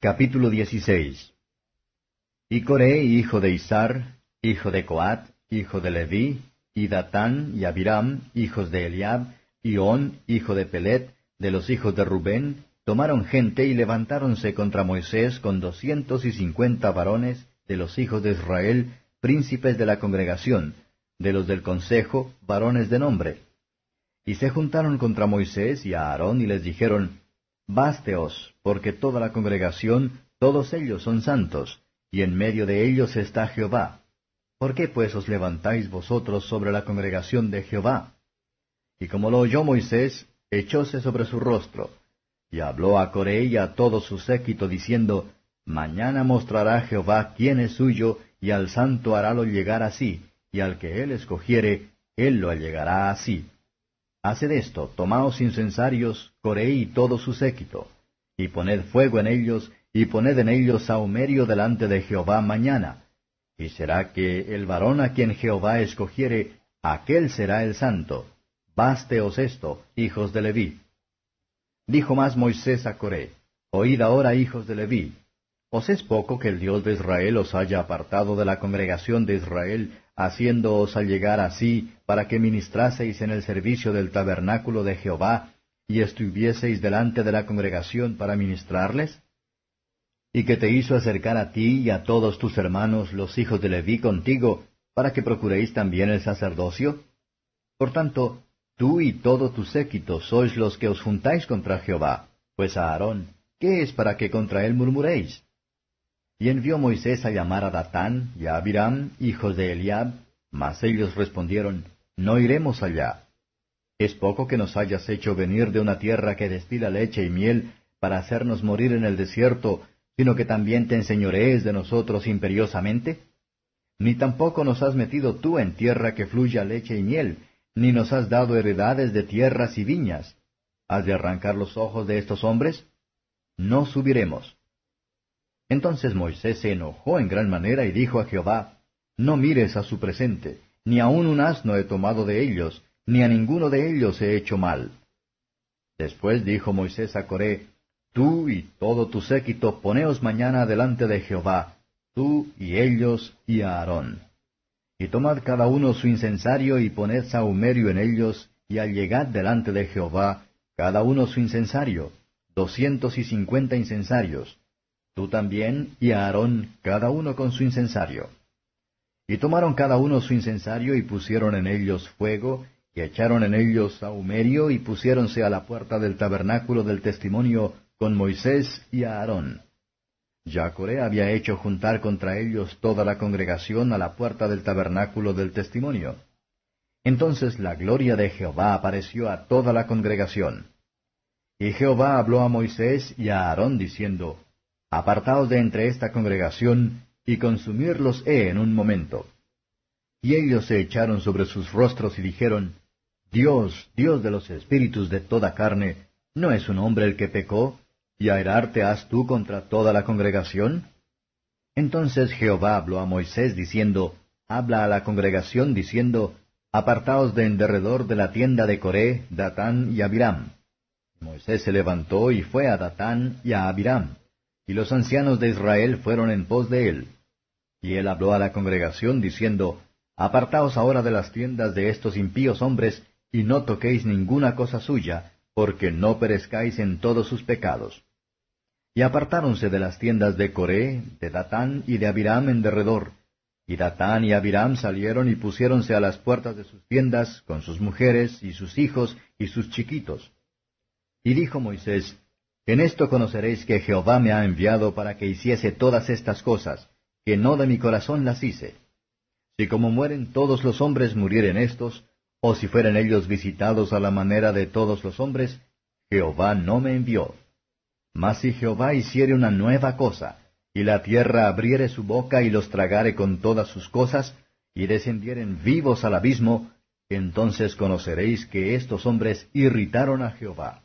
Capítulo 16. Y Coré, hijo de Izar, hijo de Coat, hijo de Leví, y Datán y Abiram, hijos de Eliab, y On, hijo de Pelet, de los hijos de Rubén, tomaron gente y levantáronse contra Moisés con 250 varones de los hijos de Israel, príncipes de la congregación, de los del consejo, varones de nombre. Y se juntaron contra Moisés y a Aarón y les dijeron, Básteos, porque toda la congregación, todos ellos son santos, y en medio de ellos está Jehová. ¿Por qué pues os levantáis vosotros sobre la congregación de Jehová? Y como lo oyó Moisés, echóse sobre su rostro, y habló a Coré y a todo su séquito, diciendo, Mañana mostrará Jehová quién es suyo, y al santo harálo llegar así, y al que él escogiere, él lo allegará así. Haced esto, tomaos incensarios, Coré y todo su séquito, y poned fuego en ellos, y poned en ellos sahumerio delante de Jehová mañana. Y será que el varón a quien Jehová escogiere, aquel será el santo. Básteos esto, hijos de Leví. Dijo más Moisés a Coré, Oíd ahora, hijos de Leví. ¿Os es poco que el Dios de Israel os haya apartado de la congregación de Israel, haciéndoos allegar así, para que ministraseis en el servicio del tabernáculo de Jehová, y estuvieseis delante de la congregación para ministrarles? ¿Y que te hizo acercar a ti y a todos tus hermanos, los hijos de Leví, contigo, para que procuréis también el sacerdocio? Por tanto, tú y todo tu séquito sois los que os juntáis contra Jehová, pues a Aarón, ¿qué es para que contra él murmuréis? Y envió Moisés a llamar a Datán y a Abiram, hijos de Eliab, mas ellos respondieron, No iremos allá. ¿Es poco que nos hayas hecho venir de una tierra que destila leche y miel, para hacernos morir en el desierto, sino que también te enseñorees de nosotros imperiosamente? Ni tampoco nos has metido tú en tierra que fluya leche y miel, ni nos has dado heredades de tierras y viñas. ¿Has de arrancar los ojos de estos hombres? No subiremos. Entonces Moisés se enojó en gran manera y dijo a Jehová, No mires a su presente, ni aun un asno he tomado de ellos, ni a ninguno de ellos he hecho mal. Después dijo Moisés a Coré, Tú y todo tu séquito poneos mañana delante de Jehová, tú y ellos y a Aarón. Y tomad cada uno su incensario y poned sahumerio en ellos, y allegad delante de Jehová cada uno su incensario, 250 incensarios. Tú también y a Aarón cada uno con su incensario. Y tomaron cada uno su incensario y pusieron en ellos fuego, y echaron en ellos sahumerio y pusiéronse a la puerta del tabernáculo del testimonio con Moisés y a Aarón. Ya Coré había hecho juntar contra ellos toda la congregación a la puerta del tabernáculo del testimonio. Entonces la gloria de Jehová apareció a toda la congregación. Y Jehová habló a Moisés y a Aarón diciendo, Apartaos de entre esta congregación, y consumirlos he en un momento. Y ellos se echaron sobre sus rostros y dijeron, Dios, Dios de los espíritus de toda carne, ¿no es un hombre el que pecó? ¿Y airarte has tú contra toda la congregación? Entonces Jehová habló a Moisés diciendo, Habla a la congregación diciendo, Apartaos de en derredor de la tienda de Coré, Datán y Abiram. Moisés se levantó y fue a Datán y a Abiram, y los ancianos de Israel fueron en pos de él. Y él habló a la congregación diciendo, Apartaos ahora de las tiendas de estos impíos hombres, y no toquéis ninguna cosa suya, porque no perezcáis en todos sus pecados. Y apartáronse de las tiendas de Coré, de Datán y de Abiram en derredor. Y Datán y Abiram salieron y pusiéronse a las puertas de sus tiendas, con sus mujeres, y sus hijos, y sus chiquitos. Y dijo Moisés, En esto conoceréis que Jehová me ha enviado para que hiciese todas estas cosas, que no de mi corazón las hice. Si como mueren todos los hombres murieren estos, o si fueren ellos visitados a la manera de todos los hombres, Jehová no me envió. Mas si Jehová hiciere una nueva cosa, y la tierra abriere su boca y los tragare con todas sus cosas, y descendieren vivos al abismo, entonces conoceréis que estos hombres irritaron a Jehová.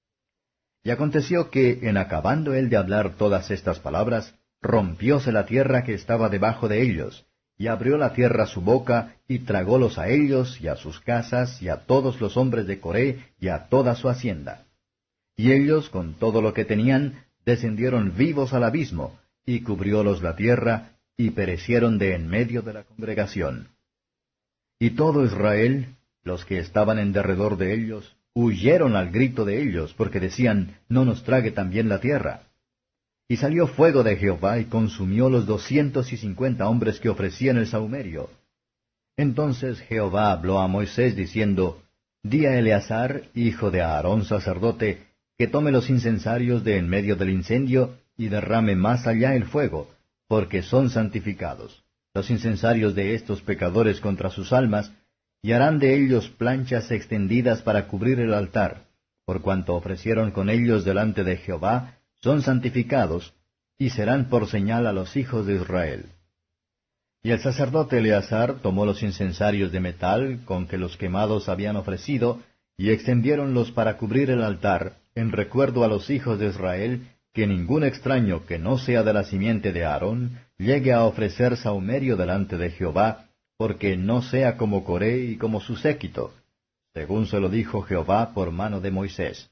Y aconteció que, en acabando él de hablar todas estas palabras, rompióse la tierra que estaba debajo de ellos, y abrió la tierra su boca, y tragólos a ellos, y a sus casas, y a todos los hombres de Coré, y a toda su hacienda. Y ellos, con todo lo que tenían, descendieron vivos al abismo, y cubriólos la tierra, y perecieron de en medio de la congregación. Y todo Israel, los que estaban en derredor de ellos, huyeron al grito de ellos, porque decían, no nos trague también la tierra. Y salió fuego de Jehová, y consumió los 250 hombres que ofrecían el sahumerio. Entonces Jehová habló a Moisés, diciendo, Di a Eleazar, hijo de Aarón sacerdote, que tome los incensarios de en medio del incendio, y derrame más allá el fuego, porque son santificados, los incensarios de estos pecadores contra sus almas, y harán de ellos planchas extendidas para cubrir el altar, por cuanto ofrecieron con ellos delante de Jehová, son santificados, y serán por señal a los hijos de Israel. Y el sacerdote Eleazar tomó los incensarios de metal con que los quemados habían ofrecido, y extendiéronlos para cubrir el altar, en recuerdo a los hijos de Israel, que ningún extraño que no sea de la simiente de Aarón llegue a ofrecer sahumerio delante de Jehová, porque no sea como Coré y como su séquito, según se lo dijo Jehová por mano de Moisés.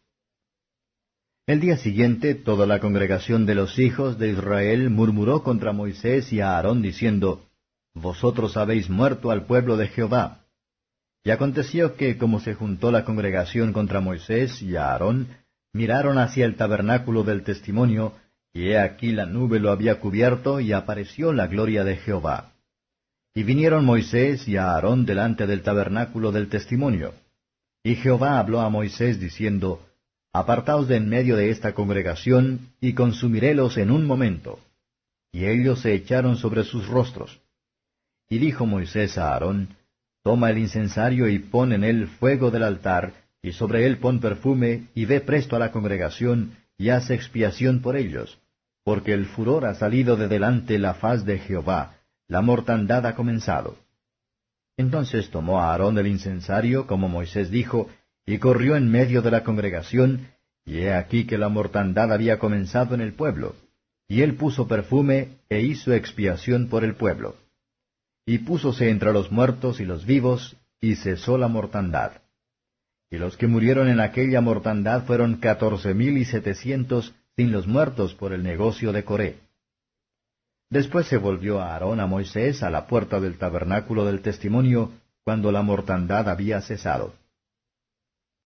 El día siguiente toda la congregación de los hijos de Israel murmuró contra Moisés y a Aarón, diciendo, Vosotros habéis muerto al pueblo de Jehová. Y aconteció que, como se juntó la congregación contra Moisés y a Aarón, miraron hacia el tabernáculo del testimonio, y he aquí la nube lo había cubierto, y apareció la gloria de Jehová. Y vinieron Moisés y a Aarón delante del tabernáculo del testimonio. Y Jehová habló a Moisés, diciendo, Apartaos de en medio de esta congregación, y consumirélos en un momento. Y ellos se echaron sobre sus rostros. Y dijo Moisés a Aarón, Toma el incensario y pon en él fuego del altar, y sobre él pon perfume, y ve presto a la congregación, y haz expiación por ellos, porque el furor ha salido de delante la faz de Jehová, la mortandad ha comenzado. Entonces tomó a Aarón el incensario, como Moisés dijo, y corrió en medio de la congregación, y he aquí que la mortandad había comenzado en el pueblo. Y él puso perfume, e hizo expiación por el pueblo. Y púsose entre los muertos y los vivos, y cesó la mortandad. Y los que murieron en aquella mortandad fueron 14,700, sin los muertos por el negocio de Coré. Después se volvió a Aarón a Moisés a la puerta del tabernáculo del testimonio, cuando la mortandad había cesado.